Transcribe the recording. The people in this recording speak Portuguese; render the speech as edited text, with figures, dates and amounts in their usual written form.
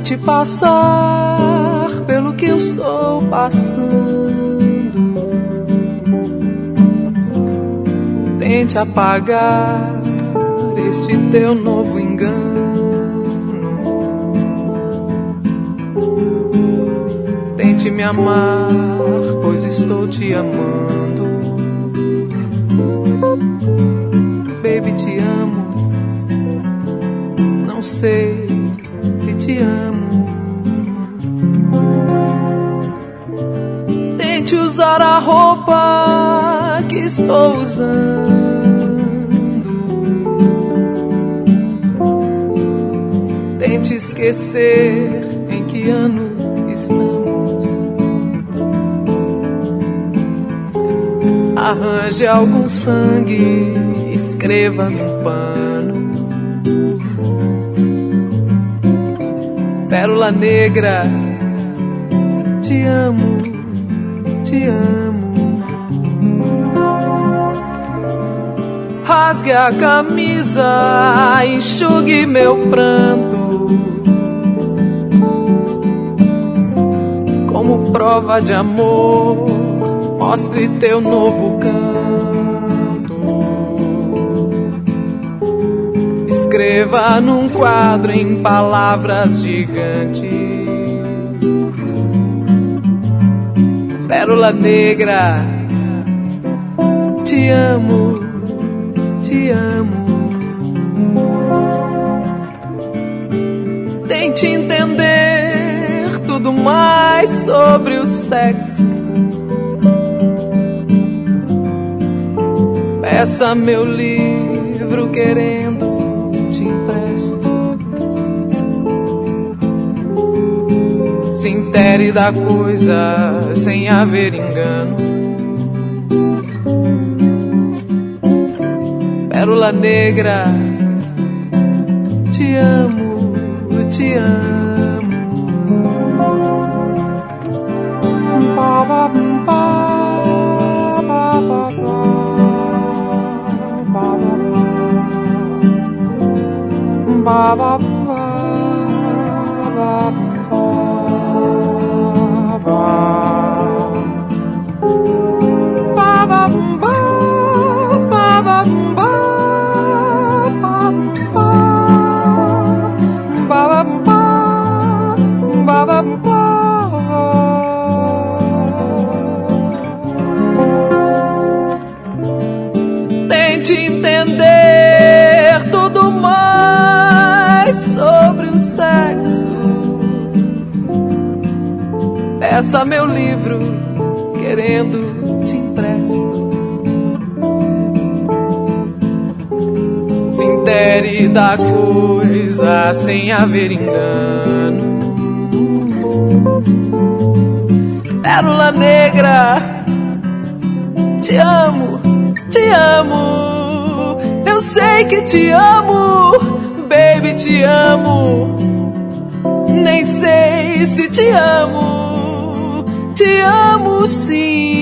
Tente passar pelo que eu estou passando. Tente apagar este teu novo engano. Tente me amar, pois estou te amando. Baby, te amo. Não sei se te amo. Tente usar a roupa que estou usando. Tente esquecer em que ano estamos. Arranje algum sangue, escreva num pano. Pérola negra, te amo, te amo. Rasgue a camisa, enxugue meu pranto. Como prova de amor, mostre teu novo canto. Escreva num quadro em palavras gigantes. Pérola negra, te amo, te amo. Tente entender tudo mais sobre o sexo. Peça meu livro querendo te empresto. Se intere da coisa sem haver engano. Pérola negra, te amo, te amo. Ba, ba, ba, ba, ba, ba, ba, ba, ba. Tente entender tudo mais sobre o sexo. Peça meu livro querendo te empresto. Se intere da coisa sem haver engano. Pérola negra, te amo, te amo. Eu sei que te amo, baby, te amo. Nem sei se te amo sim.